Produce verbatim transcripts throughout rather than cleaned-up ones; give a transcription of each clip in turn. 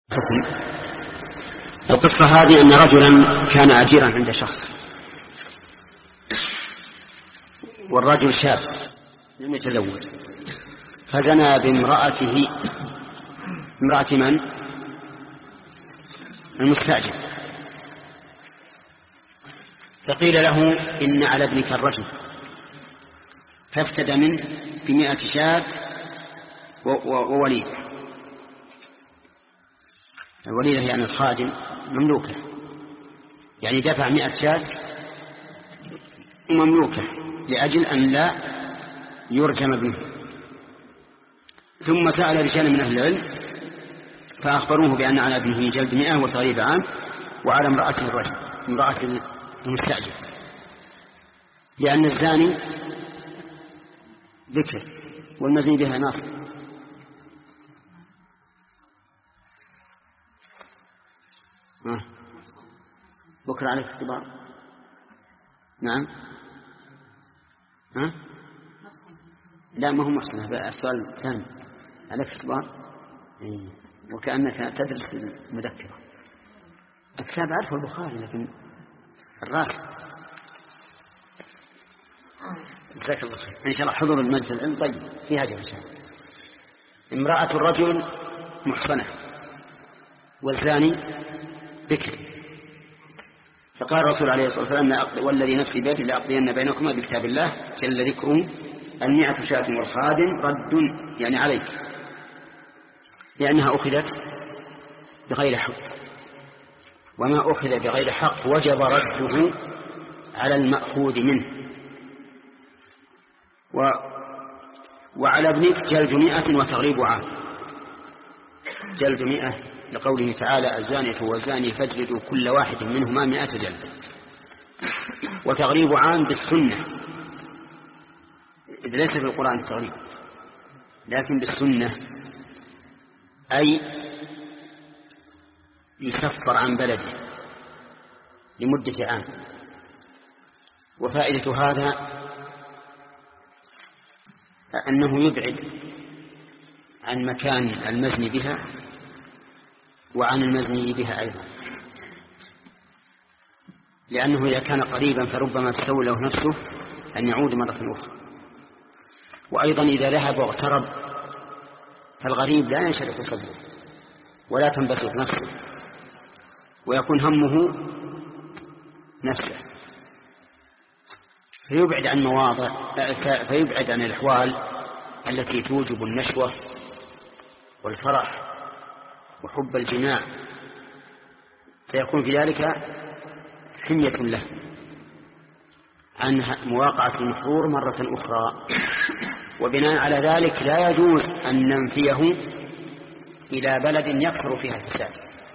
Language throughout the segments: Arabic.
القصة هذه أن رجلا كان أجيرا عند شخص، والرجل شاب لم يتزوج، فزنى بامرأته، امرأة من؟ المستأجر. فقيل له إن على ابنك الرجم، فافتدى منه بمئة شاة ووليدة. الوليدة يعني الخادم مملوكة، يعني دفع مئة شاة مملوكة لأجل أن لا يرجم ابنه. ثم سأل رجال من أهل العلم فأخبروه بأن على ابنه جلد مئة وتغريب عام، وعلى امرأته الرجم، امرأة المستأجر، لأن الزاني ذكر والمزني بها ناصر. آه. بكرة عليك اختبار. نعم. ها؟ لا ما هو محسن، هذا السؤال الثاني. عليك اختبار إيه. وكأنك تدرس المذكرة. الكتاب عارفه البخاري لكن الراس. جزاك الله خير. إن شاء الله حضور المجلس العلم طيب فيها جمع. امرأة الرجل محصنة والزاني بكر. فقال الرسول عليه الصلاة والسلام: والذي نفسي بيده لأقضين بينكما بكتاب الله جل ذكره المئة شاة والخادم رد يعني عليك، لأنها أخذت بغير حق، وما أخذ بغير حق وجب رده على المأخوذ منه. و... وعلى ابنك جلد مئة وتغريب عام. جلد مئة لقوله تعالى: الزانية والزاني فاجلدوا كل واحد منهما مئة جلد. وتغريب عام بالسنة، إذ ليس في القرآن التغريب لكن بالسنة، أي يسفر عن بلده لمدة عام. وفائدة هذا أنه يبعد عن مكان المزني بها وعن المزني بها أيضا، لأنه إذا كان قريبا فربما تسول له نفسه أن يعود مرة أخرى. وأيضا إذا ذهب واغترب فالغريب لا ينشرح صدره ولا تنبسط نفسه، ويكون همه نفسه، فيبعد عن مواضع فيبعد عن الأحوال التي توجب النشوة والفرح وحب الجماع، فيكون في ذلك حمية له عن مواقعة المحظور مرة أخرى. وبناء على ذلك لا يجوز أن ننفيه إلى بلد يكثر فيها الفساد،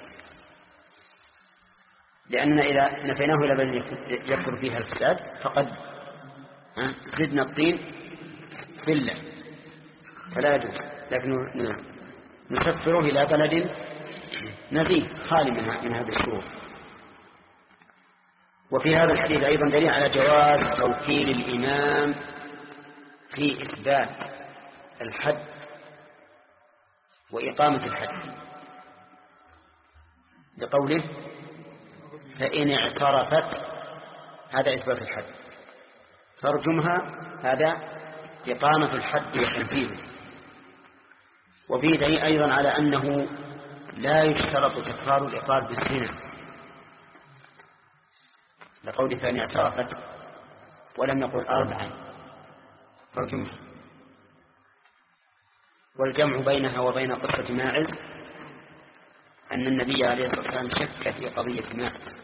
لأننا إذا نفيناه إلى بلد يكثر فيها الفساد فقد زدنا الطين فلة، فلا يجوز، لكن نسفره إلى بلد نزيه خالي من هذا الشرور. وفي هذا الحديث أيضا دليل على جواز توكيل الإمام في إثبات الحد وإقامة الحد، لقوله: فإن اعترفت، هذا إثبات الحد، ترجمها هذا إقامة الحد وتنفيذه. وفيه دليل أيضا على أنه لا يشترط تكرار الإقرار بالزنا، لقوله: فإن اعترفت، ولم يقل أربعا، ترجمها. والجمع بينها وبين قصة ماعز أن النبي عليه الصلاة والسلام شك في قضية ماعز.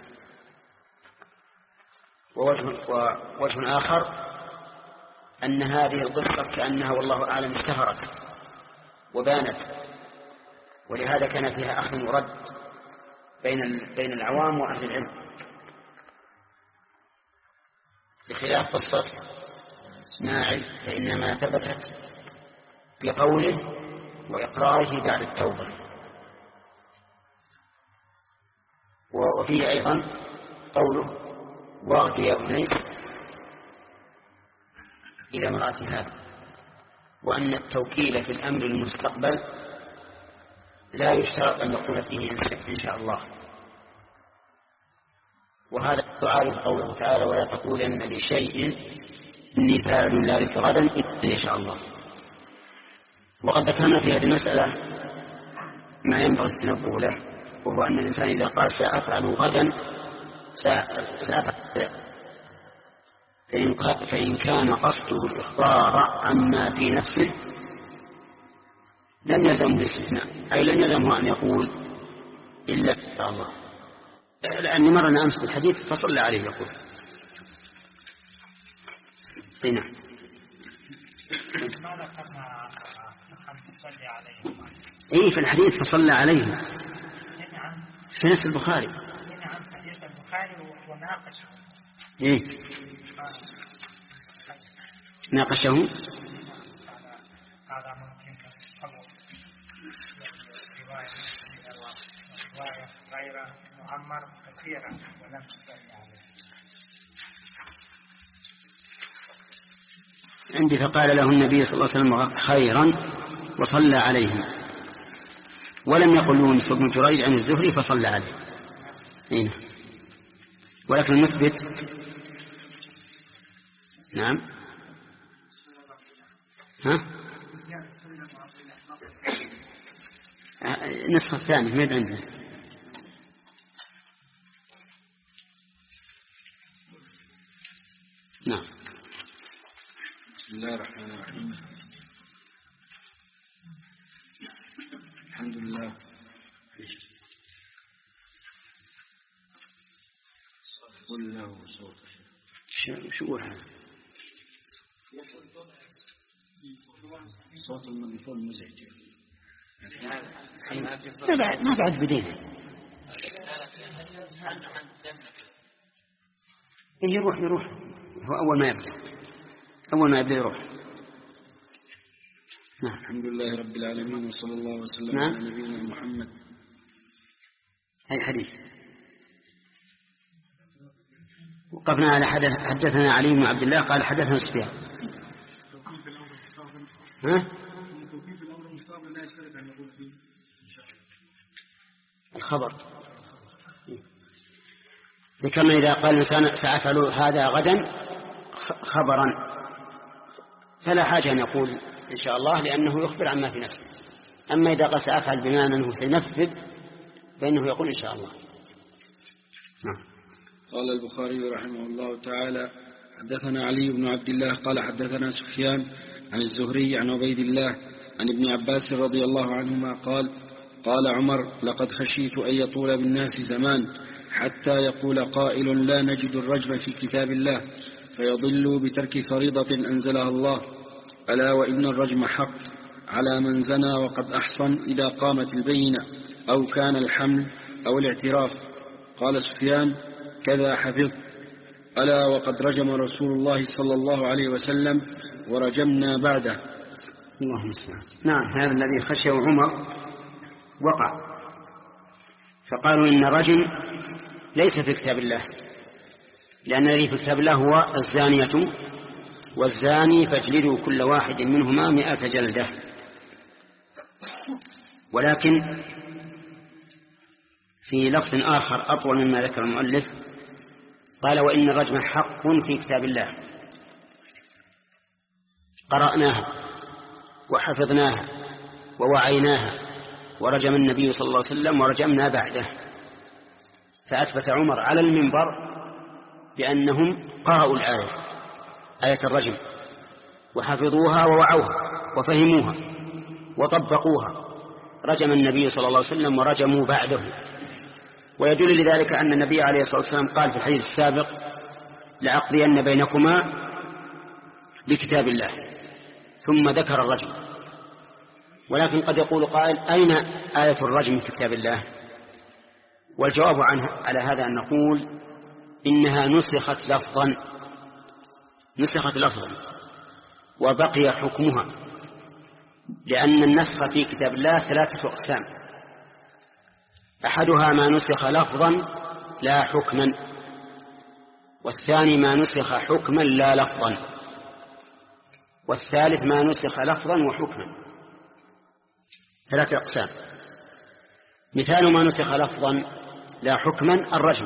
ووجه, ووجه آخر أن هذه القصة كأنها والله أعلم اشتهرت وبانت، ولهذا كان فيها أخذ ورد بين بين العوام وأهل العلم، بخلاف قصة ماعز فإنما ثبتت بقوله وإقراره بعد التوبة. وفيه أيضا قوله: واغد يا أنيس إلى امرأة هذا، وأن التوكيل في الأمر المستقبل لا يشترط أن يكون فيه إن شاء الله، وهذا يعارض قوله تعالى ولا تقولن لشيء إني فاعل ذلك غدا إلا إن شاء الله. وقد ذكرنا في هذه المسألة ما ينبغي التنبه له، وهو أن الإنسان إذا قال سأفعل غدا سأفعل، فإن كان قصده الإخبار عما في نفسه لم يلزمه الاستثناء، أي لم يلزمه أن يقول إلا إن شاء الله، لأني مرنا أمس بالحديث فصلى عليه يقول هنا. إيه في الحديث فصلى عليه في نفس البخاري. إيه ناقشه هذا ممكن رواية غير معمر كثيرا ولم تصلي عليه. عندي فقال له النبي صلى الله عليه وسلم خيرا وصلى عليهم، ولم يقل يونس بن جريج عن الزهري فصلى عليه. هنا ولكن المثبت نعم ها النسخة الثانية ما عندنا. نعم. بسم الله الرحمن الرحيم. الحمد لله. قل له صوت شو هذا؟ صوت الميكروفون مزعج. ما بعد بدينا. يروح يروح هو أول ما يبدأ أول ما يبدأ يروح. نعم. الحمد لله رب العالمين وصلى الله وسلم نعم. على نبينا محمد. أي حديث وقفنا على حدث حدثنا علي بن عبد الله قال حدثنا سفيان. ها؟ الخبر ذكرنا إذا قال الإنسان سأفعل هذا غدا خبرا فلا حاجة أن يقول إن شاء الله، لأنه يخبر عما في نفسه. أما إذا قال سأفعل بما أنه سينفذ فإنه يقول إن شاء الله. نعم. قال البخاري رحمه الله تعالى حدثنا علي بن عبد الله قال حدثنا سفيان عن الزهري عن عبيد الله عن ابن عباس رضي الله عنهما قال قال عمر لقد خشيت أن يطول بالناس زمان حتى يقول قائل لا نجد الرجم في كتاب الله فيضلوا بترك فريضة أنزلها الله ألا وإن الرجم حق على من زنى وقد أحصن إذا قامت البينة أو كان الحمل أو الاعتراف. قال سفيان كذا حفظت ألا وقد رجم رسول الله صلى الله عليه وسلم ورجمنا بعده. اللهم المستعان. نعم هذا الذي خشيه عمر وقع، فقالوا إن الرجم ليس في كتاب الله، لأن الذي في كتاب الله هو الزانية والزاني فاجلدوا كل واحد منهما مئة جلدة. ولكن في لفظ آخر أطول مما ذكر المؤلف قال وإن الرجم حق في كتاب الله قرأناها وحفظناها ووعيناها ورجم النبي صلى الله عليه وسلم ورجمنا بعده. فأثبت عمر على المنبر بأنهم قرأوا الآية آية الرجم وحفظوها ووعوها وفهموها وطبقوها. رجم النبي صلى الله عليه وسلم ورجموا بعده. ويدل لذلك أن النبي عليه الصلاة والسلام قال في الحديث السابق لأقضين بينكما بكتاب الله، ثم ذكر الرجم. ولكن قد يقول قائل أين آية الرجم في كتاب الله؟ والجواب عنها على هذا أن نقول إنها نسخت لفظا نسخت لفظا وبقي حكمها، لأن النسخ في كتاب الله ثلاثة أقسام: أحدها ما نسخ لفظا لا حكما، والثاني ما نسخ حكما لا لفظا، والثالث ما نسخ لفظا وحكما. ثلاثة أقسام. مثال ما نسخ لفظا لا حكما الرجم،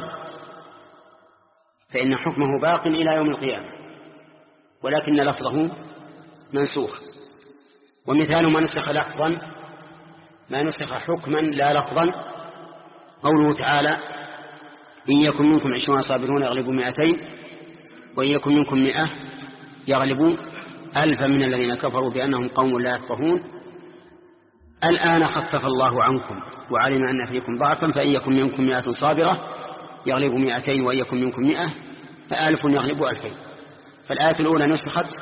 فإن حكمه باق إلى يوم القيامة ولكن لفظه منسوخ. ومثال ما نسخ لفظا ما نسخ حكما لا لفظا قوله تعالى: إن يكن منكم عشرون صابرون يغلبوا مئتين وإن يكن منكم مئة يغلبوا ألفا من الذين كفروا بأنهم قوم لا يفقهون الآن خفف الله عنكم وعلم أن فيكم ضعفا فإن يكن منكم مئة صابرة يغلبوا مئتين وإن يكن منكم مئة فألف يغلبوا ألفين. فالآية الأولى نسخت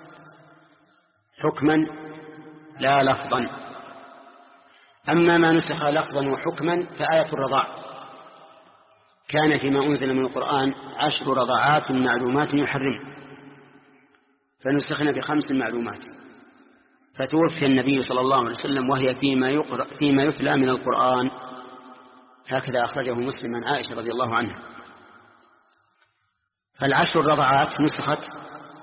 حكما لا لفظا. أما ما نسخ لفظا وحكما فآية الرضاع كان فيما أنزل من القرآن عشر رضعات معلومات يحرم فنسخنا بخمس معلومات، فتوفي النبي صلى الله عليه وسلم وهي فيما, يقرأ فيما يتلى من القرآن، هكذا أخرجه مسلم عن عائشة رضي الله عنها. فالعشر رضعات نسخت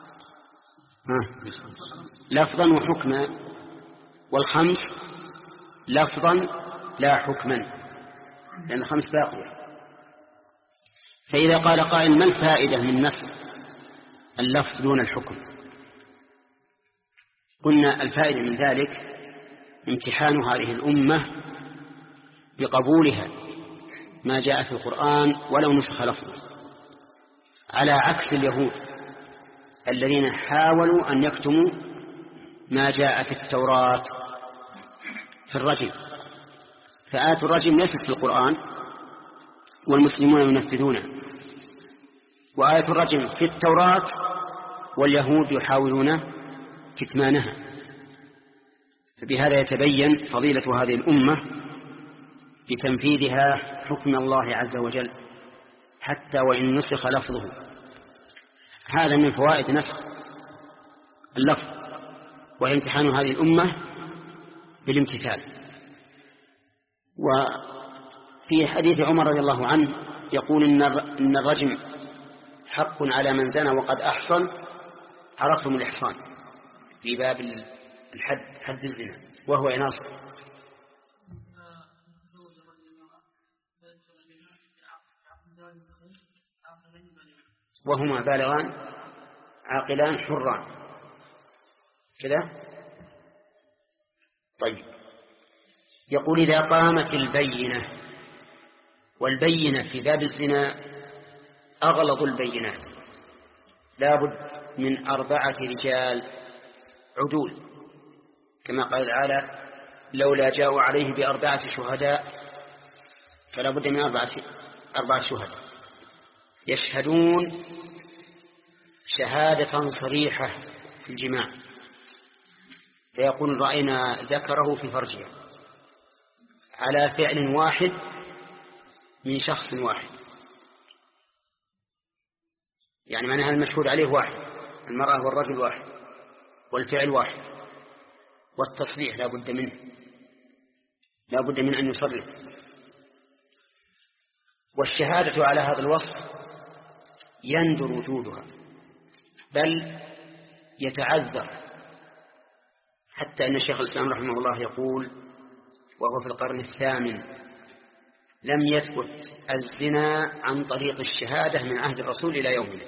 لفظا وحكما، والخمس لفظا لا حكما لأن خمس باقية. فإذا قال قائل: ما الفائدة من نسخ اللفظ دون الحكم؟ قلنا الفائدة من ذلك امتحان هذه الأمة بقبولها ما جاء في القرآن ولو نسخ لفظه، على عكس اليهود الذين حاولوا أن يكتموا ما جاء في التوراة في الرجم، فآية الرجم ليست في القرآن والمسلمون ينفذونه، وآية الرجم في التوراة واليهود يحاولون كتمانها. فبهذا يتبين فضيلة هذه الأمة بتنفيذها حكم الله عز وجل حتى وإن نسخ لفظه. هذا من فوائد نسخ اللفظ، وهي امتحان هذه الأمة بالامتثال. وفي حديث عمر رضي الله عنه يقول إن الرجم حق على من زنى وقد أحصن، عرفتم الإحصان في باب الحد، حد الزنا، وهو عناصر. وهما بالغان عاقلان حران كذا. طيب، يقول: إذا قامت البينة، والبينة في باب الزنا أغلظ البينات، لا بد من أربعة رجال عدول، كما قال تعالى: لولا جاءوا عليه بأربعة شهداء، فلا بد من أربعة, أربعة شهداء يشهدون شهادة صريحة في الجماع، فيقول: رأينا ذكره في فرجها، على فعل واحد من شخص واحد، يعني معناها المشهود عليه واحد، المرأة والرجل واحد، والفعل واحد، والتصريح لا بد منه، لا بد من أن يصرح. والشهادة على هذا الوصف يندر وجودها، بل يتعذر، حتى أن الشيخ الإسلام رحمه الله يقول وهو في القرن الثامن: لم يثبت الزنا عن طريق الشهادة من عهد الرسول إلى يومنا.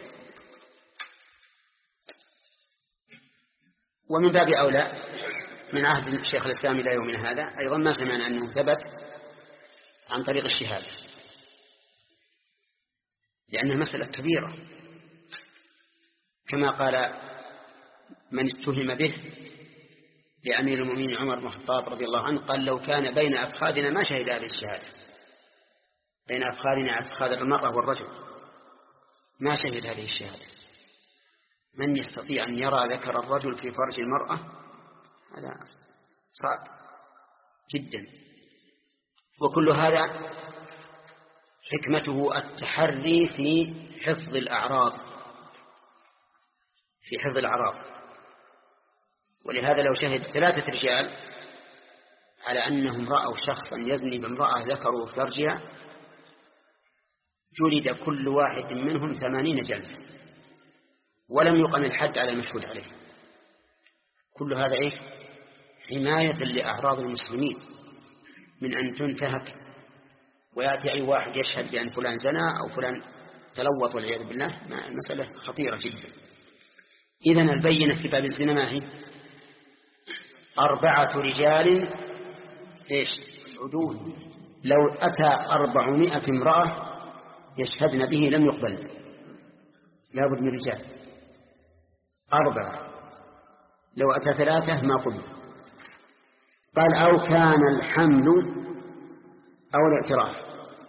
ومن باب أولى من عهد الشيخ الإسلام إلى يومنا هذا أيضا ما سمعنا أنه ثبت عن طريق الشهادة، لأنها مسألة كبيرة، كما قال من اتهم به لأمير المؤمنين عمر بن الخطاب رضي الله عنه، قال: لو كان بين أفخاذنا ما شهد هذه الشهادة، بين أفخاذنا أفخاذ المرأة والرجل ما شهد هذه الشهادة. من يستطيع أن يرى ذكر الرجل في فرج المرأة؟ هذا صعب جدا. وكل هذا حكمته التحري في حفظ الأعراض، في حفظ الأعراض. ولهذا لو شهد ثلاثة رجال على أنهم رأوا شخصا يزني بامرأة ذكروا في فرجها، جلد كل واحد منهم ثمانين جلدة، ولم يقم الحد على المشهود عليه. كل هذا إيه؟ حماية لأعراض المسلمين من أن تنتهك ويأتي أي واحد يشهد بأن فلان زنا أو فلان تلوط والعياذ بالله، المسألة خطيرة جدا. إذن البينة في باب الزنا ما هي؟ أربعة رجال إيش عدول، لو أتى أربعمائة امرأة يشهدن به لم يقبل، لا بد من رجال أربعة، لو أتى ثلاثة ما قبل. قال أو كان الحمل أو الاعتراف.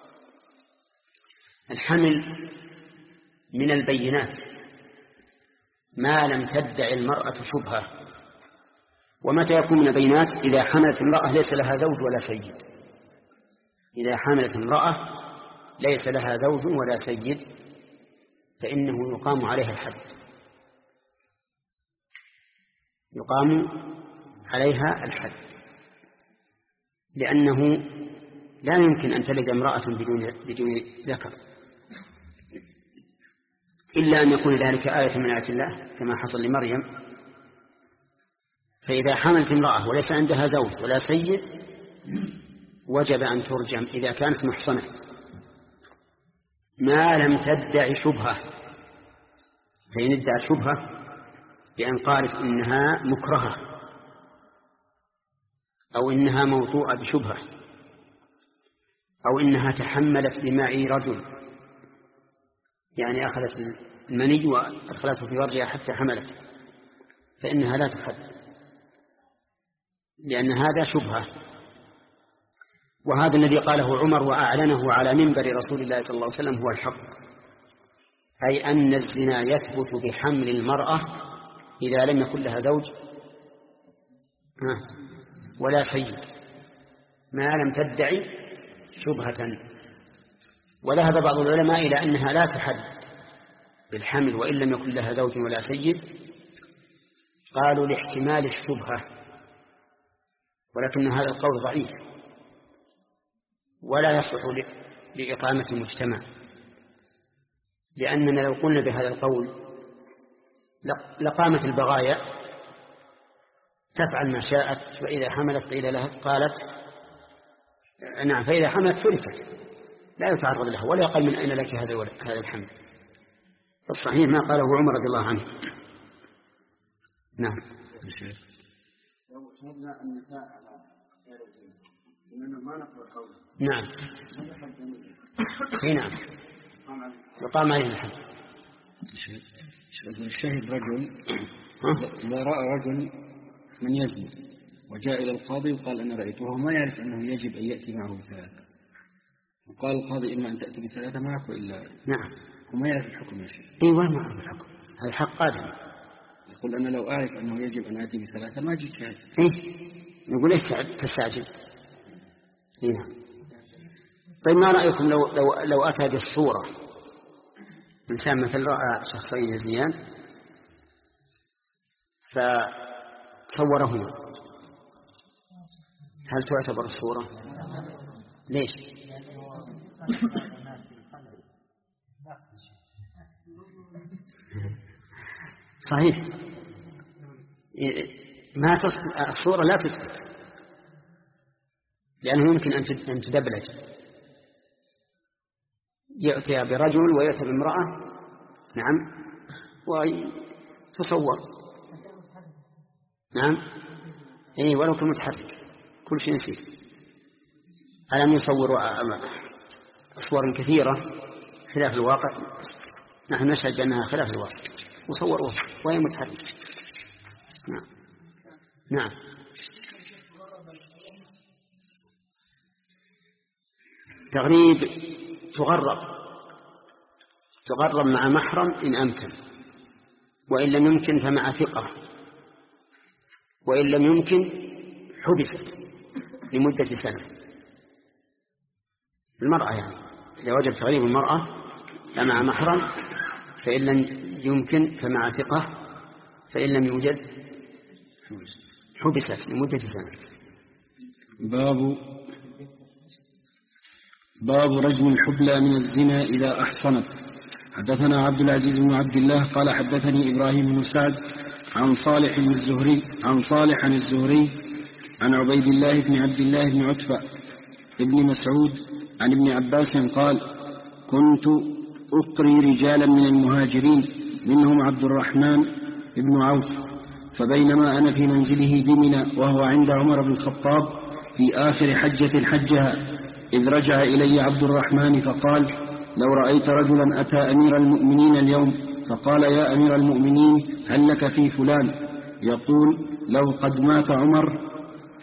الحمل من البينات ما لم تدعي المرأة شبهة. ومتى يكون من البينات؟ إذا حملت امرأة ليس لها زوج ولا سيد. إذا حملت امرأة ليس لها زوج ولا سيد فإنه يقام عليها الحد، يقام عليها الحد، لأنه لا يمكن أن تلد امرأة بدون بدون ذكر، إلا أن يكون ذلك آية من آيات الله كما حصل لمريم. فإذا حملت امرأة وليس عندها زوج ولا سيد وجب أن ترجم إذا كانت محصنة ما لم تدع شبهة. فإن ادعت شبهة بأن قالت إنها مكرهة أو إنها موطوءة بشبهة أو إنها تحملت بماء رجل، يعني أخذت المني وأدخلته في فرجها حتى حملت، فإنها لا تحد، لأن هذا شبهة. وهذا الذي قاله عمر وأعلنه على منبر رسول الله صلى الله عليه وسلم هو الحق، أي أن الزنا يثبت بحمل المرأة إذا لم يكن لها زوج ولا سيد ما لم تدعي شبهة. وذهب بعض العلماء إلى أنها لا تحد بالحمل وإن لم يكن لها زوج ولا سيد، قالوا لاحتمال الشبهة، ولكن هذا القول ضعيف ولا يصلح لإقامة المجتمع، لأننا لو قلنا بهذا القول لقامت البغايا تفعل ما شاءت، وإذا حملت قيل لها قالت نعم، فإذا حملت تركت لا يتعرض لها ولا يقال من أين لك هذا هذا الحمل. فالصحيح ما قاله عمر رضي الله عنه. نعم. لو شهدنا النساء على غير الزنا إننا ما نقبل قوله. نعم. اي نعم. يقام عليه الحد. الشاهد رجل إذا رأى رجل من يزني وجاء إلى القاضي وقال أنا رأيته وهو ما يعرف أنه يجب أن يأتي معه بثلاثة، وقال القاضي إما أن تأتي بثلاثة معك وإلا. نعم. وما يعرف الحكم يا شيخ. إيه ولا ما يعرف الحكم، هذا حق قادم. يقول أنا لو أعرف أنه يجب أن آتي بثلاثة ما جيت شاهد. إيه يقول إيش تستعجل. إيه نعم. طيب ما رأيكم لو لو لو أتى بالصورة، إنسان مثل رأى شخصين يزنيان فصورهما، هل تعتبر الصورة؟ ليش؟ صحيح، ما تص... الصورة لا تثبت، لأنه يمكن أن تدبلج، يأتي برجل ويأتي بامرأة نعم وتصور نعم إيه ولو كان متحرك كل شيء نسيت. ألم يصوروا أصور كثيرة خلاف الواقع، نحن نشهد بأنها خلاف الواقع وصوروها وهي متحرك. نعم نعم. تغريب تغرب تغرب مع محرم إن أمكن، وإن لم يمكن فمع ثقة، وإن لم يمكن حبست لمدة سنة. المرأة يعني إذا وجب تغريب المرأة فمع محرم، فإن لم يمكن فمع ثقة، فإن لم يوجد حبست لمدة سنة. باب باب رجم الحبلى من الزنا إذا أحصنت. حدثنا عبد العزيز بن عبد الله قال حدثني إبراهيم بن سعد عن صالح الزهري عن صالح الزهري عن عبيد الله بن عبد الله بن عتبة ابن مسعود عن ابن عباس قال: كنت أقري رجالا من المهاجرين منهم عبد الرحمن بن عوف، فبينما أنا في منزله بمنى وهو عند عمر بن الخطاب في آخر حجة حجها، إذ رجع إلي عبد الرحمن فقال: لو رأيت رجلا أتى أمير المؤمنين اليوم فقال: يا أمير المؤمنين هل لك في فلان؟ يقول: لو قد مات عمر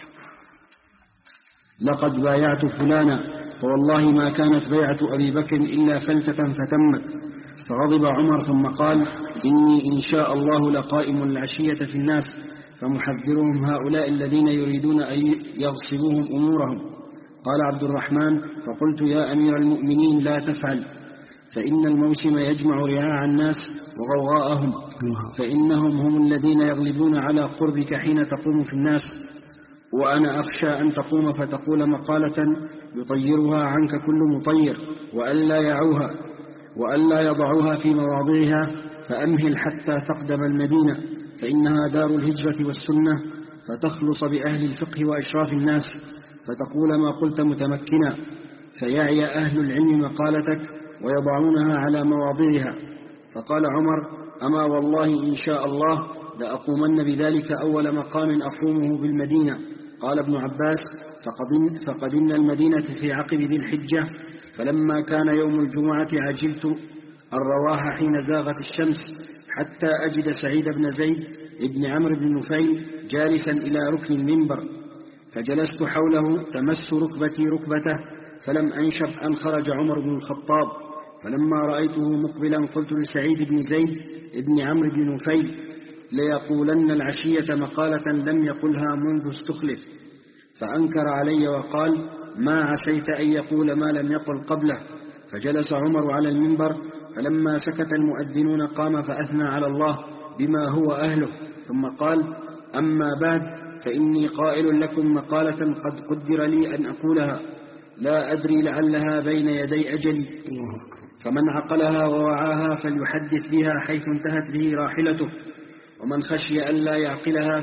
لقد بايعت فلانا، فوالله ما كانت بيعة أبي بكر إلا فلتة فتمت. فغضب عمر ثم قال: إني إن شاء الله لقائم العشية في الناس فمحذرهم هؤلاء الذين يريدون أن يغصبوهم أمورهم. قال عبد الرحمن: فقلت: يا أمير المؤمنين لا تفعل، فإن الموسم يجمع رعاع الناس وغوغاءهم، فإنهم هم الذين يغلبون على قربك حين تقوم في الناس، وأنا أخشى أن تقوم فتقول مقالة يطيرها عنك كل مطير، وألا يعوها وألا يضعوها في مواضعها، فأمهل حتى تقدم المدينة، فإنها دار الهجرة والسنة، فتخلص بأهل الفقه وأشراف الناس، فتقول ما قلت متمكنا، فيعي أهل العلم مقالتك ويضعونها على مواضعها. فقال عمر: أما والله إن شاء الله لأقومن بذلك أول مقام أقومه بالمدينة. قال ابن عباس: فقدمنا المدينة في عقب ذي الحجة، فلما كان يوم الجمعة عجلت الرواح حين زاغت الشمس حتى أجد سعيد بن زيد ابن عمرو بن نفيل جالسا إلى ركن المنبر، فجلست حوله تمس ركبتي ركبته، فلم أنشب أن خرج عمر بن الخطاب، فلما رأيته مقبلا قلت لسعيد بن زيد ابن عمرو بن نفيل: ليقولن العشية مقالة لم يقلها منذ استخلف. فأنكر علي وقال: ما عسيت أن يقول ما لم يقل قبله. فجلس عمر على المنبر، فلما سكت المؤذنون قام فأثنى على الله بما هو أهله، ثم قال: أما بعد، فإني قائل لكم مقالة قد قدر لي أن أقولها، لا أدري لعلها بين يدي أجلي، فمن عقلها ووعاها فليحدث بها حيث انتهت به راحلته، ومن خشي أن لا يعقلها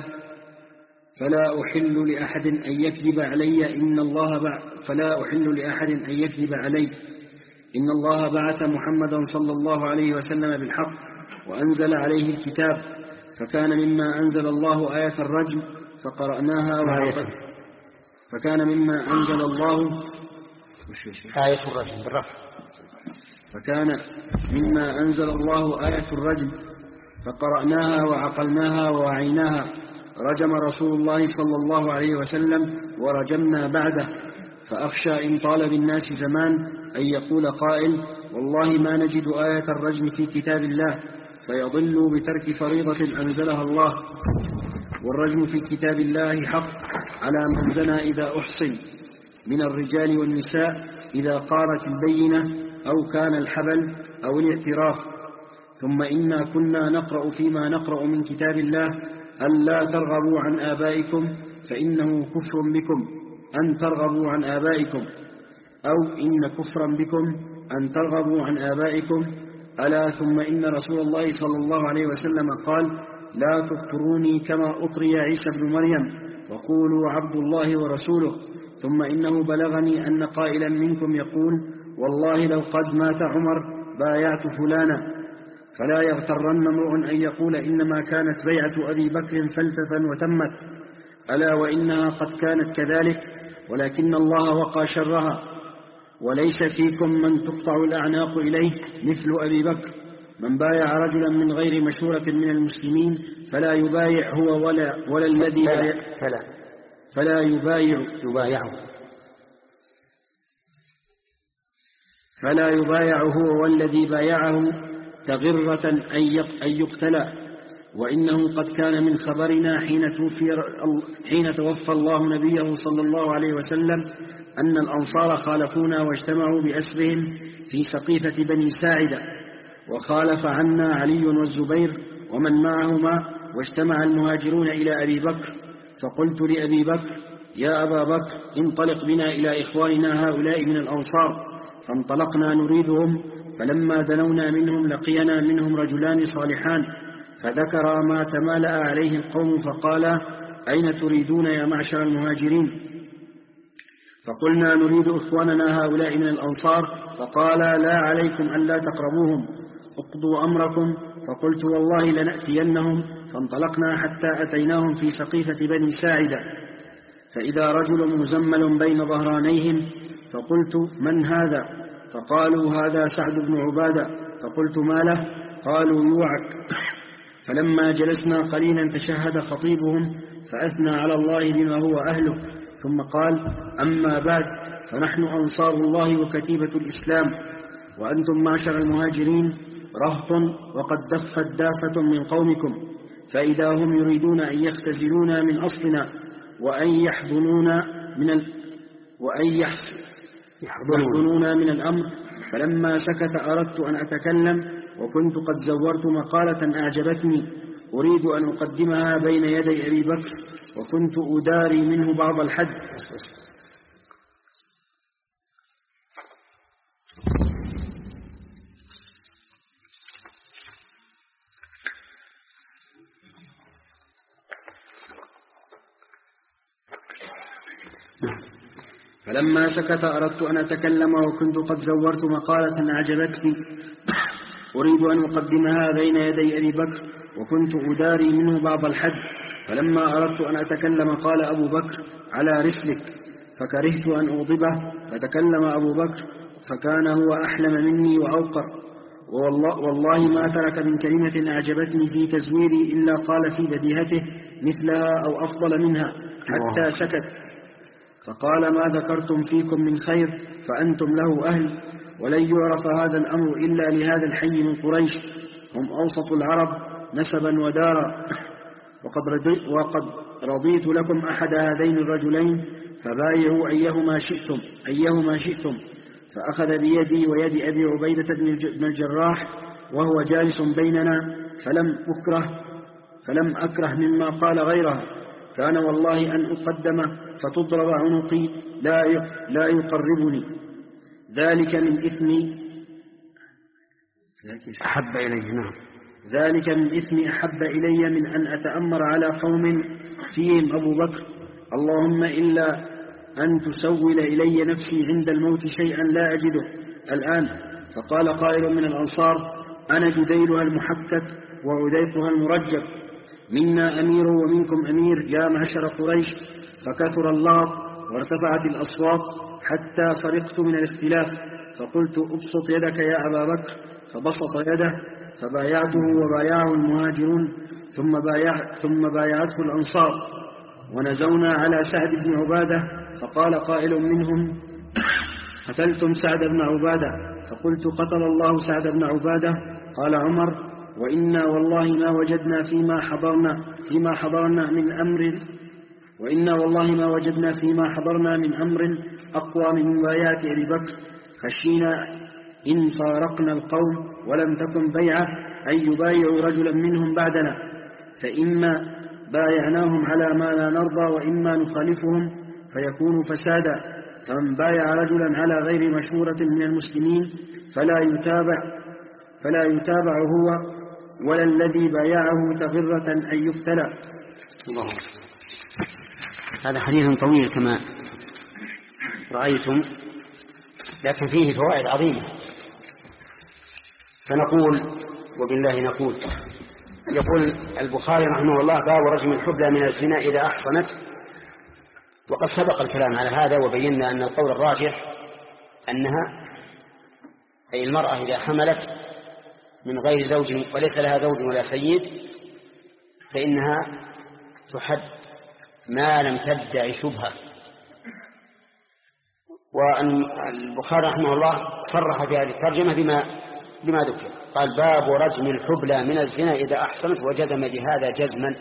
فلا أحل لأحد أن يكذب علي إن الله بع... فلا أحل لأحد أن يكذب علي إن الله بعث محمدا صلى الله عليه وسلم بالحق وأنزل عليه الكتاب، فكان مما أنزل الله آية الرجم فقرأناها وعقل فكان مما أنزل الله آية الرجم بالرفع فكان مما أنزل الله آية الرجم فقرأناها وعقلناها ووعيناها. رجم رسول الله صلى الله عليه وسلم ورجمنا بعده، فأخشى إن طال بالناس زمان أن يقول قائل: والله ما نجد آية الرجم في كتاب الله، فيضلوا بترك فريضة أنزلها الله. والرجم في كتاب الله حق على من زنى إذا أحصن من الرجال والنساء إذا قامت البينة أو كان الحبل أو الاعتراف. ثم إنا كنا نقرأ فيما نقرأ من كتاب الله ألا ترغبوا عن آبائكم فإنه كفر بكم أن ترغبوا عن آبائكم، أو إن كفرا بكم أن ترغبوا عن آبائكم. ألا ثم إن رسول الله صلى الله عليه وسلم قال: لا تطروني كما أطري عيسى بن مريم، وقولوا عبد الله ورسوله. ثم إنه بلغني أن قائلا منكم يقول: والله لو قد مات عمر بايعت فلانا. فلا يغترن امرؤ أن يقول إنما كانت بيعة أبي بكر فلتة وتمت، ألا وإنها قد كانت كذلك، ولكن الله وقى شرها. وليس فيكم من تقطع الأعناق إليه مثل أبي بكر. من بايع رجلا من غير مشورة من المسلمين فلا يبايع هو ولا, ولا الذي فلا, فلا, فلا يبايع يبايعه فلا يبايع هو والذي بايعه تغرة أن يقتلى. وإنه قد كان من خبرنا حين توفي, حين توفى الله نبيه صلى الله عليه وسلم أن الأنصار خالفونا واجتمعوا بأسرهم في سقيفة بني ساعدة، وخالف عنا علي والزبير ومن معهما، واجتمع المهاجرون إلى أبي بكر. فقلت لأبي بكر: يا أبا بكر انطلق بنا إلى إخواننا هؤلاء من الأنصار. فانطلقنا نريدهم، فلما دنونا منهم لقينا منهم رجلان صالحان، فذكر ما تمالأ عليه القوم فقال: أين تريدون يا معشر المهاجرين؟ فقلنا نريد إخواننا هؤلاء من الأنصار، فقال لا عليكم ألا تقربوهم، اقضوا أمركم. فقلت والله لنأتينهم، فانطلقنا حتى أتيناهم في سقيفة بني ساعدة، فإذا رجل مزمل بين ظهرانيهم، فقلت من هذا؟ فقالوا هذا سعد بن عبادة. فقلت ما له؟ قالوا يوعك. فلما جلسنا قليلا تشهد خطيبهم فأثنى على الله بما هو أهله، ثم قال أما بعد، فنحن أنصار الله وكتيبة الإسلام، وأنتم معشر المهاجرين رهط، وقد دفت دافة من قومكم، فإذا هم يريدون أن يختزلونا من أصلنا وأن يحضنونا من ال... وأن يحس... يحضنونا من الأمر. فلما سكت أردت أن أتكلم، وكنت قد زورت مقالة أعجبتني أريد أن أقدمها بين يدي أبي بكر، وكنت أداري منه بعض الحد. فلما سكت أردت أن أتكلم، وكنت قد زورت مقالة أعجبتني أريد أن أقدمها بين يدي أبي بكر، وكنت أداري منه بعض الحد. فلما أردت أن أتكلم قال أبو بكر على رسلك، فكرهت أن أغضبه، فتكلم أبو بكر فكان هو أحلم مني وأوقر، والله, والله ما ترك من كلمة أعجبتني في تزويري إلا قال في بديهته مثلها أو أفضل منها حتى سكت. فقال ما ذكرتم فيكم من خير فأنتم له أهل، ولن يعرف هذا الأمر إلا لهذا الحي من قريش، هم أوسط العرب نسبا ودارا، وقد, رضي وقد رضيت لكم أحد هذين الرجلين، فبايعوا أيهما شئتم أيهما شئتم. فأخذ بيدي ويد أبي عبيدة بن الجراح وهو جالس بيننا، فلم أكره فلم أكره مما قال غيرها، كان والله أن أقدم فتضرب عنقي لا لا يقربني، ذلك من إثمي أحب إلي نعم ذلك من إثمي أحب إلي من أن أتأمر على قوم فيهم أبو بكر، اللهم إلا أن تسول إلي نفسي عند الموت شيئا لا أجده الآن. فقال قائل من الأنصار أنا جديلها المحكك وعذيقها المرجب، منا أمير ومنكم أمير يا معشر قريش. فكثر اللغط وارتفعت الأصوات حتى فرقت من الاختلاف، فقلت أبسط يدك يا أبا بكر، فبسط يده، فبايعته وبايعه المهاجرون، ثم, بايع ثم بايعته الأنصار، ونزونا على سعد بن عبادة. فقال قائل منهم قتلتم سعد بن عبادة؟ فقلت قتل الله سعد بن عبادة. قال عمر وإنا والله ما وجدنا فيما حضرنا فيما حضرنا من أمر وإنا والله ما وجدنا فيما حضرنا من أمر أقوى من مبايعة أبي بكر، خشينا إن فارقنا القوم ولم تكن بيعة أن يبايعوا رجلا منهم بعدنا، فإما بايعناهم على ما لا نرضى وإما نخالفهم فيكون فسادا، فمن بايع رجلا على غير مشورة من المسلمين فلا يتابع فلا يتابع هو ولا الذي بايعه تغرة أن يفتلى. الله. هذا حديث طويل كما رأيتم، لكن فيه فوائد عظيمة، فنقول وبالله نقول. يقول البخاري رحمه الله باب رجم الحبلى من الزنا إذا أحصنت، وقد سبق الكلام على هذا وبينا أن القول الراجح أنها أي المرأة إذا حملت من غير زوج وليس لها زوج ولا سيد فإنها تحد ما لم تدعي شبهة. والبخاري رحمه الله صرح في هذه الترجمة بما, بما ذكر، قال باب رجم الحبلى من الزنا إذا أحصنت، وجزم بهذا جزما.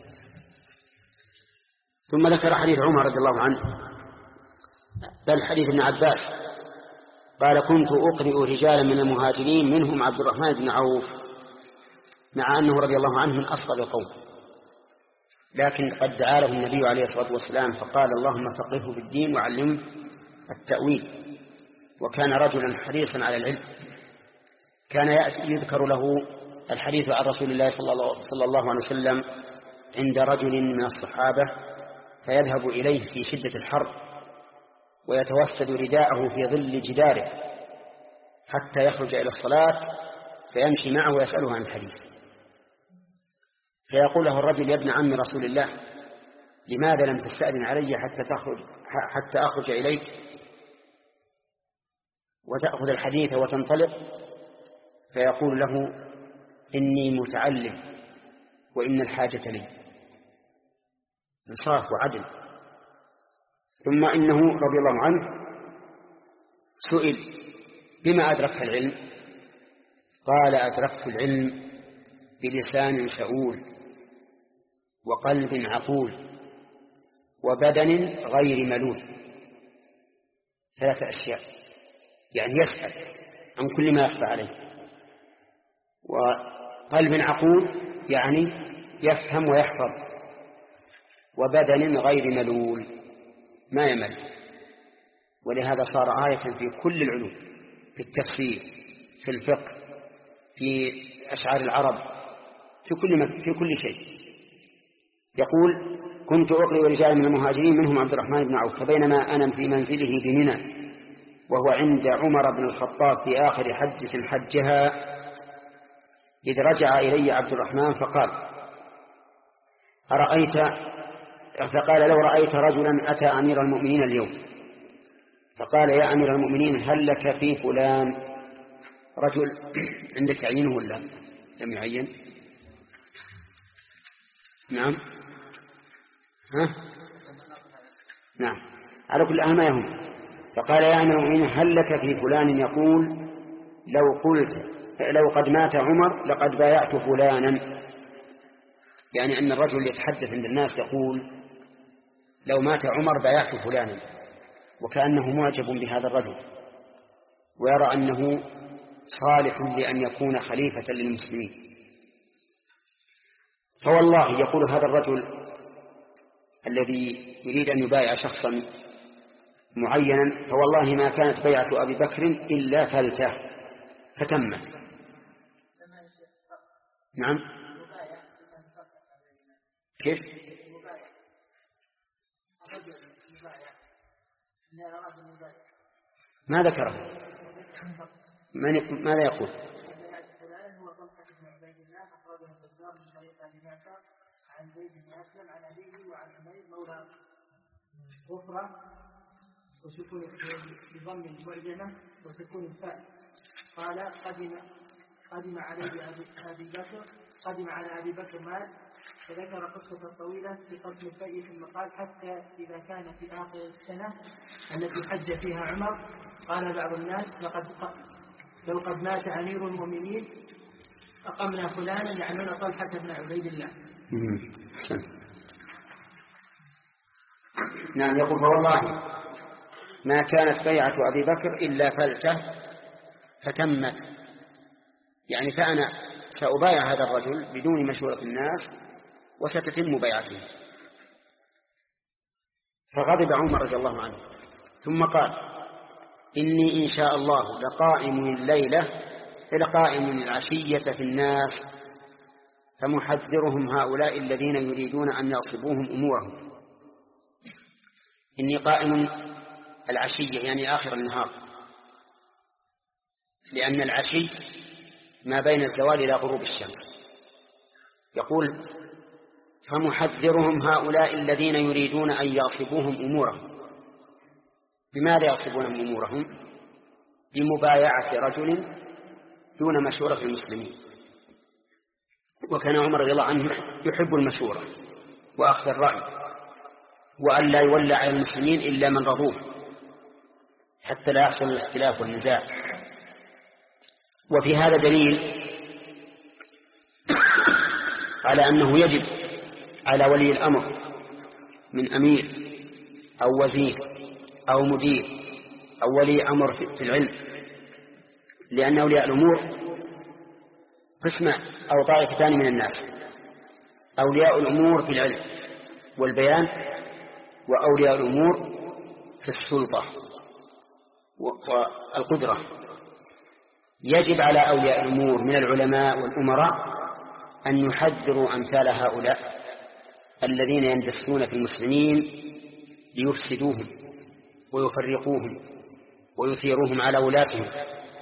ثم ذكر حديث عمر رضي الله عنه، بل حديث ابن عباس قال كنت أقرئ رجالا من المهاجرين منهم عبد الرحمن بن عوف، مع أنه رضي الله عنه من أصغر القوم، لكن قد دعا له النبي عليه الصلاة والسلام فقال اللهم فقهه في الدين وعلمه التأويل، وكان رجلا حريصا على العلم، كان يأتي يذكر له الحديث عن رسول الله صلى الله عليه وسلم عند رجل من الصحابة فيذهب إليه في شدة الحر ويتوسد رداءه في ظل جداره حتى يخرج إلى الصلاة فيمشي معه ويسأله عن الحديث، فيقول له الرجل: يا ابن عم رسول الله، لماذا لم تستأذن علي حتى تخرج حتى أخرج إليك وتأخذ الحديث وتنطلق؟ فيقول له: إني متعلم وإن الحاجة لي. إنصاف وعدل. ثم إنه رضي الله عنه سئل: بما أدركت العلم؟ قال: أدركت العلم بلسان سؤول وقلب عقول وبدن غير ملول. ثلاثة أشياء، يعني يسأل عن كل ما يخفى عليه، وقلب عقول يعني يفهم ويحفظ، وبدن غير ملول ما يمل. ولهذا صار آية في كل العلوم، في التفسير، في الفقه، في أشعار العرب، في كل ما في كل شيء. يقول: كنت أقرئ رجالا من المهاجرين منهم عبد الرحمن بن عوف، فبينما أنا في منزله بمنى وهو عند عمر بن الخطاب في آخر حجة حجها إذ رجع إلي عبد الرحمن فقال: أرأيت فقال: لو رأيت رجلا أتى أمير المؤمنين اليوم فقال: يا أمير المؤمنين، هل لك في فلان رجل؟ عندك تعيينه ولا لم يعين؟ نعم. ها؟ نعم، على كل أهم ما يهم. فقال: يا أمير المؤمنين، هل لك في فلان يقول لو قلت لو قد مات عمر لقد بايعت فلانا؟ يعني أن الرجل يتحدث عند الناس يقول: لو مات عمر بايعت فلانا، وكأنه معجب بهذا الرجل ويرى أنه صالح لأن يكون خليفة للمسلمين. فوالله يقول هذا الرجل الذي يريد أن يبايع شخصا معينا: فوالله ما كانت بيعة أبي بكر إلا فلته فتمت. نعم. كيف؟ ما ذكره؟ ماذا يقول؟ عن زيد بن أسلم عن أبيه وعن عمير مولى غفرة وسكون بضم المعجمة وسكون الفاء. قال: قدم قدم عليه أبي بكر قدم على أبي بكر مال، فذكر قصة طويلة في قتل الفيء، ثم قال: حتى إذا كان في آخر السنة التي حج فيها عمر قال بعض الناس: لقد لو قد مات أمير المؤمنين أقمنا فلانا، يعنون طلحة بن عبيد الله. نعم. يقول: فوالله ما كانت بيعة أبي بكر إلا فلته فتمت، يعني فأنا سأبايع هذا الرجل بدون مشورة الناس وستتم بيعته. فغضب عمر رضي الله عنه ثم قال: إني إن شاء الله لقائم الليلة لقائم العشية في الناس فمحذرهم هؤلاء الذين يريدون أن يغصبوهم أمورهم. إني قائم العشية يعني آخر النهار، لأن العشي ما بين الزوال إلى غروب الشمس. يقول: فمحذرهم هؤلاء الذين يريدون أن يغصبوهم أمورهم. بماذا يغصبونهم أمورهم؟ بمبايعة رجل دون مشورة المسلمين. وكان عمر رضي الله عنه يحب المشورة وأخذ الرأي، وأن لا يولى على المسلمين إلا من رضوه حتى لا يحصل الاختلاف والنزاع. وفي هذا دليل على أنه يجب على ولي الأمر من أمير أو وزير أو مدير أو ولي أمر في العلم، لأن أولياء الأمور قسمة أو طائفتان من الناس: أولياء الأمور في العلم والبيان، وأولياء الأمور في السلطة والقدرة. يجب على أولياء الأمور من العلماء والأمراء أن يحذروا أمثال هؤلاء الذين يندسون في المسلمين ليفسدوهم ويفرقوهم ويثيروهم على ولاتهم،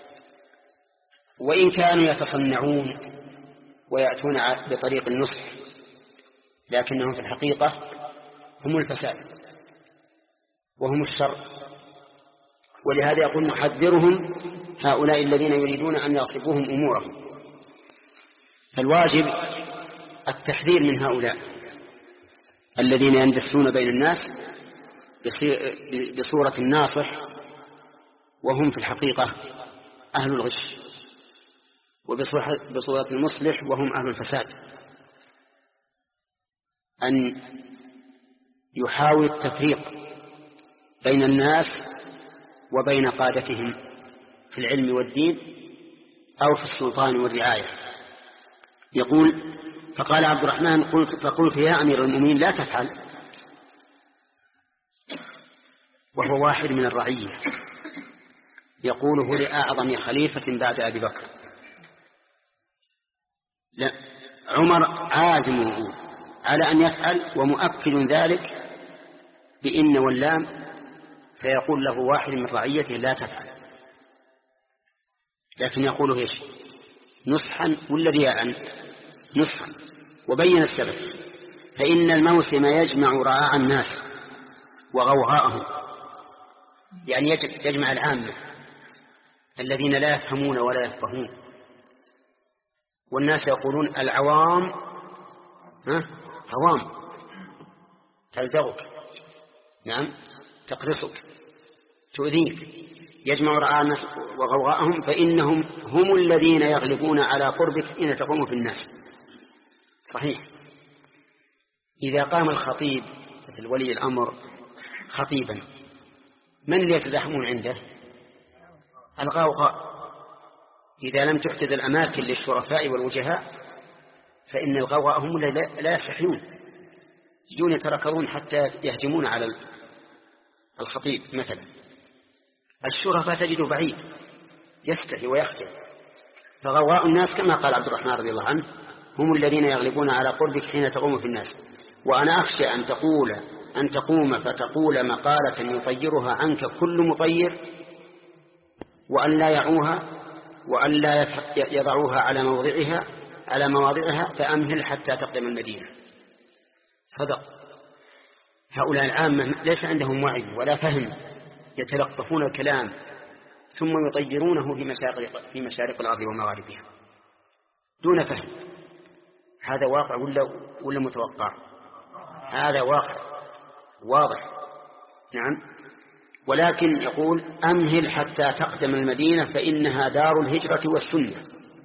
وإن كانوا يتصنعون ويأتون بطريق النصح، لكنهم في الحقيقة هم الفساد وهم الشر. ولهذا يقول محذرهم هؤلاء الذين يريدون أن يغصبوهم أمورهم. فالواجب التحذير من هؤلاء الذين يندسون بين الناس بصورة الناصح وهم في الحقيقة أهل الغش، وبصورة المصلح وهم أهل الفساد. أن يحاول التفريق بين الناس وبين قادتهم في العلم والدين أو في السلطان والرعاية. يقول: فقال عبد الرحمن: قلت فقلت يا أمير المؤمنين لا تفعل، وهو واحد من الرعية يقوله لأعظم خليفة بعد أبي بكر. لا، عمر عازم على أن يفعل ومؤكد ذلك بإن واللام، فيقول له واحد من رعيته لا تفعل، لكن يقوله إيش؟ نصحا ولا رياء؟ نصحا. وبين السبب: فإن الموسم يجمع رعاع الناس وغوغاءهم، يعني يجمع العامة الذين لا يفهمون ولا يفقهون، والناس يقولون العوام ها عوام تلدغك، نعم تقرصك تؤذيك. يجمع رعاع الناس وغوغاءهم فإنهم هم الذين يغلبون على قربك حين تقوم في الناس. صحيح. إذا قام الخطيب مثل ولي الأمر خطيبا، من اللي يتزاحمون عنده؟ الغوغاء. إذا لم تحدث الأماكن للشرفاء والوجهاء فإن الغوغاء هم لا يستحيون، يجون يتركضون حتى يهجمون على الخطيب مثلا. الشرفاء تجده بعيد يستحي ويخجل. فغوغاء الناس كما قال عبد الرحمن رضي الله عنه هم الذين يغلبون على قربك حين تقوم في الناس. وأنا أخشى أن تقول أن تقوم فتقول مقالة يطيرها عنك كل مطير، وأن لا يعوها وأن لا يضعوها على موضعها على مواضعها، فأمهل حتى تقدم المدينة. صدق. هؤلاء العامة ليس عندهم وعي ولا فهم، يتلقفون الكلام ثم يطيرونه في مشارق, في مشارق الأرض ومغاربها دون فهم. هذا واقع ولا, ولا متوقع؟ هذا واقع واضح. نعم. ولكن يقول أمهل حتى تقدم المدينة فإنها دار الهجرة والسنة.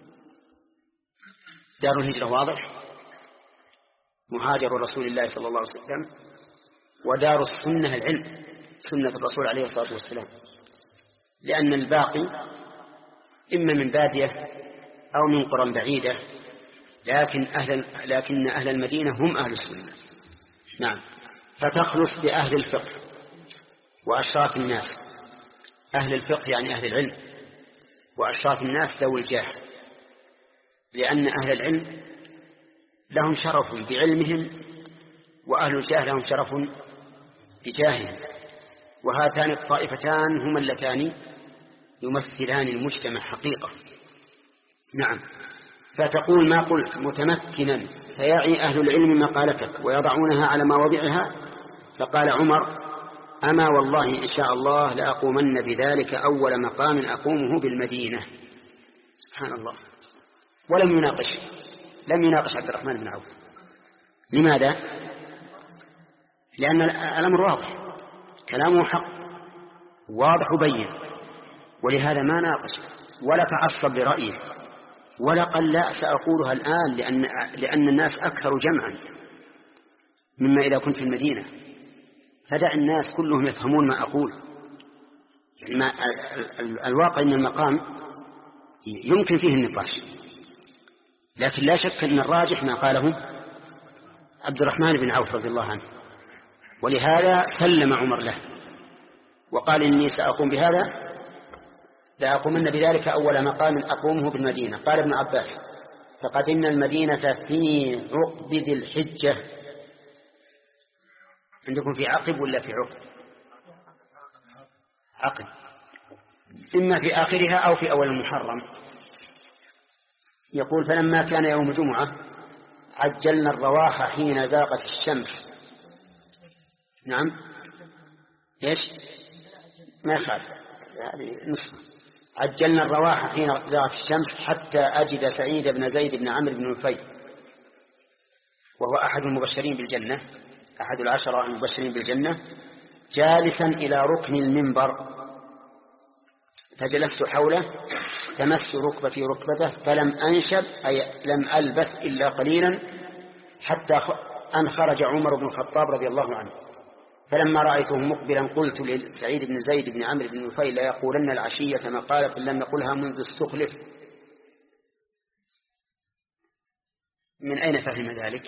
دار الهجرة واضح، مهاجر رسول الله صلى الله عليه وسلم، ودار السنة العلم، سنة الرسول عليه الصلاة والسلام، لأن الباقي إما من بادية أو من قرى بعيدة، لكن أهل, لكن أهل المدينة هم أهل السنة. نعم. فتخلص بأهل الفقه وأشراف الناس. أهل الفقه يعني أهل العلم، وأشراف الناس ذوي الجاه، لأن أهل العلم لهم شرف بعلمهم، وأهل الجاه لهم شرف بجاههم، وهاتان الطائفتان هما اللتان يمثلان المجتمع حقيقة. نعم. فتقول ما قلت متمكنا، فيعي أهل العلم مقالتك ويضعونها على مواضعها. فقال عمر: أما والله إن شاء الله لأقومن بذلك أول مقام أقومه بالمدينة. سبحان الله. ولم يناقش لم يناقش عبد الرحمن بن عوف. لماذا؟ لأن الأمر واضح، كلامه حق واضح وبين، ولهذا ما ناقش ولا تعصب لرأيه، ولا قال لا سأقولها الآن لأن, لأن الناس أكثر جمعا مما إذا كنت في المدينة، فدع الناس كلهم يفهمون ما أقول. يعني ما الواقع أن المقام يمكن فيه النقاش، لكن لا شك أن الراجح ما قاله عبد الرحمن بن عوف رضي الله عنه، ولهذا سلم عمر له وقال إني سأقوم بهذا لأقومن بذلك أول مقام أقومه بالمدينة. قال ابن عباس: فقدمنا المدينة في عقب ذي الحجة. عندكم في عقب ولا في عقب؟ عقد، إما في آخرها أو في أول المحرم. يقول: فلما كان يوم الجمعة عجلنا الرواح حين زاغت الشمس. نعم، إيش؟ ما يخالف، هذه نصف. عجلنا الرواح حين زاغت الشمس حتى أجد سعيد بن زيد بن عمرو بن نفيل، وهو أحد المبشرين بالجنة، أحد العشرة المبشرين بالجنة، جالسا إلى ركن المنبر، فجلست حوله تمس ركبتي ركبته، فلم أنشب، أي لم ألبث إلا قليلا حتى أن خرج عمر بن الخطاب رضي الله عنه. فلما رأيته مقبلا قلت لسعيد بن زيد بن عمرو بن نفيل: لا يقولن العشية مقالة لم يقلها منذ استخلف. من أين فهم ذلك؟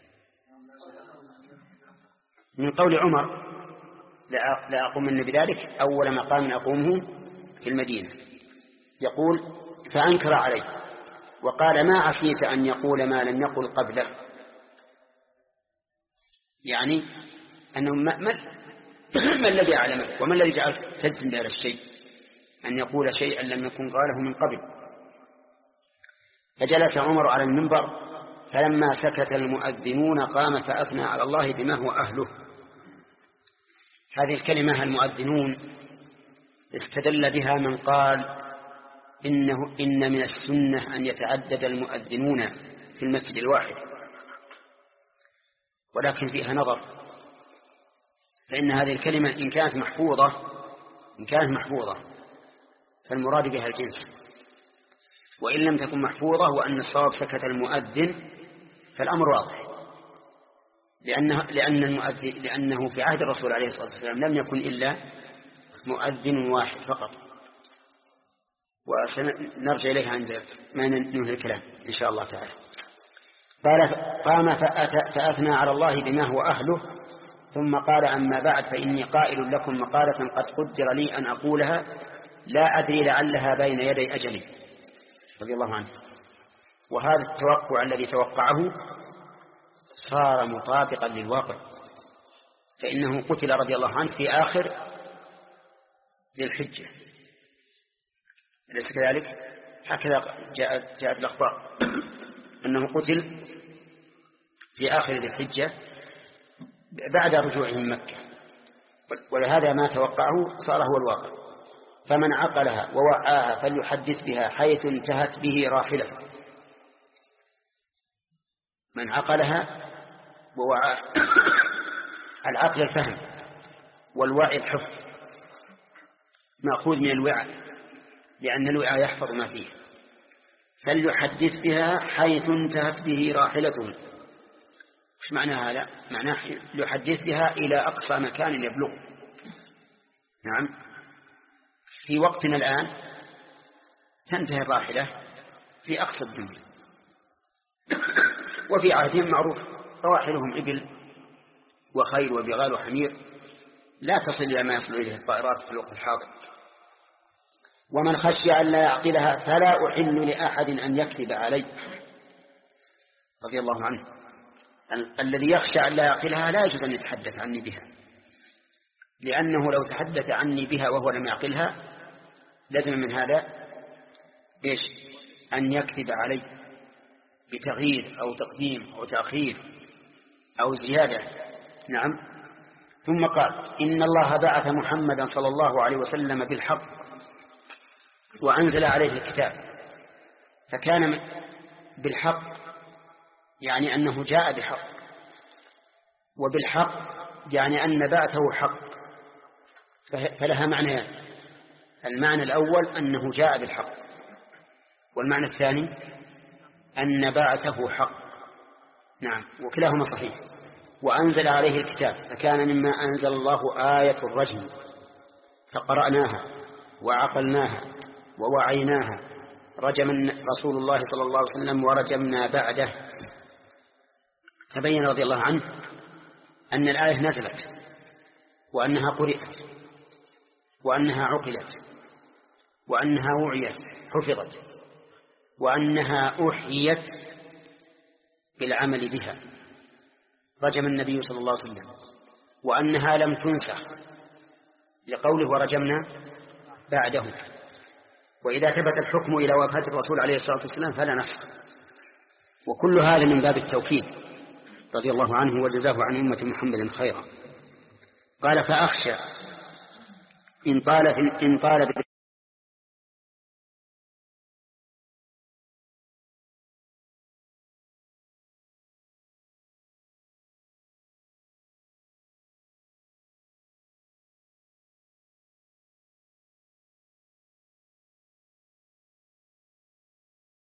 من قول عمر: لا أقومن بذلك أول مقام أقومه في المدينة. يقول: فأنكر عليه وقال: ما عسيت أن يقول ما لم يقل قبله، يعني أنه ما, ما, ما الذي أعلمك وما الذي جعلك تجزم بهذا الشيء، أن يقول شيئا لم يكن قاله من قبل. فجلس عمر على المنبر، فلما سكت المؤذنون قام فأثنى على الله بما هو أهله. هذه الكلمة المؤذنون استدل بها من قال إنه إن من السنة أن يتعدد المؤذنون في المسجد الواحد، ولكن فيها نظر، فإن هذه الكلمة إن كانت محفوظة إن كانت محفوظة فالمراد بها الجنس، وإن لم تكن محفوظة وأن الصواب سكت المؤذن فالأمر واضح، لأنه, لأن المؤذن لأنه في عهد الرسول عليه الصلاة والسلام لم يكن إلا مؤذن واحد فقط، وسنرجع إليها عند ما ننهي الكلام إن شاء الله تعالى. قال: قام فأثنى على الله بما هو أهله، ثم قال: أما بعد فإني قائل لكم مقالة قد قدر لي أن أقولها، لا أدري لعلها بين يدي أجلي رضي الله عنه. وهذا التوقع الذي توقعه صار مطابقا للواقع، فإنه قتل رضي الله عنه في آخر ذي الحجة، أليس كذلك؟ هكذا جاءت, جاءت الأخبار أنه قتل في آخر ذي الحجة بعد رجوعه من مكة، ولهذا ما توقعه صار هو الواقع. فمن عقلها ووعاها فليحدث بها حيث انتهت به راحلته. من عقلها ووعاها العقل الفهم، والوعي الحفظ، مأخوذ من الوعاء، لأن الوعاء يحفظ ما فيه. فليحدث بها حيث انتهت به راحلته. وش معنى هذا؟ معناه ليحدث بها إلى أقصى مكان يبلغ. نعم، في وقتنا الآن تنتهي الراحلة في أقصى الدنيا، وفي عهدهم معروف رواحلهم إبل وخيل وبغال وحمير، لا تصل إلى ما يصل إليه الطائرات في الوقت الحاضر. ومن خشي أن لا يعقلها فلا أحل لأحد أن يكذب علي رضي الله عنه. ال- الذي يخشى أن لا يعقلها لا يجوز أن يتحدث عني بها، لأنه لو تحدث عني بها وهو لم يعقلها لازم من هذا إيش؟ أن يكذب علي بتغيير أو تقديم أو تأخير أو زيادة. نعم. ثم قال: إن الله بعث محمدا صلى الله عليه وسلم بالحق وأنزل عليه الكتاب، فكان بالحق يعني أنه جاء بحق، وبالحق يعني أن بعثه حق، فلها معنيان: المعنى الأول أنه جاء بالحق، والمعنى الثاني أن بعثه حق. نعم، وكلاهما صحيح. وأنزل عليه الكتاب، فكان مما أنزل الله آية الرجم، فقرأناها وعقلناها ووعيناها، رجم رسول الله صلى الله عليه وسلم ورجمنا بعده. فبين رضي الله عنه أن الآية نزلت، وأنها قرئت، وأنها عقلت، وأنها وعيت حفظت، وأنها أحيت بالعمل بها، رجم النبي صلى الله عليه وسلم، وأنها لم تنسخ لقوله ورجمنا بعده. وإذا ثبت الحكم إلى وفاة الرسول عليه الصلاة والسلام فلا نسخ. وكل هذا من باب التوكيد رضي الله عنه وجزاه عن أمة محمد خيرا. قال فأخشى إن طال إن طال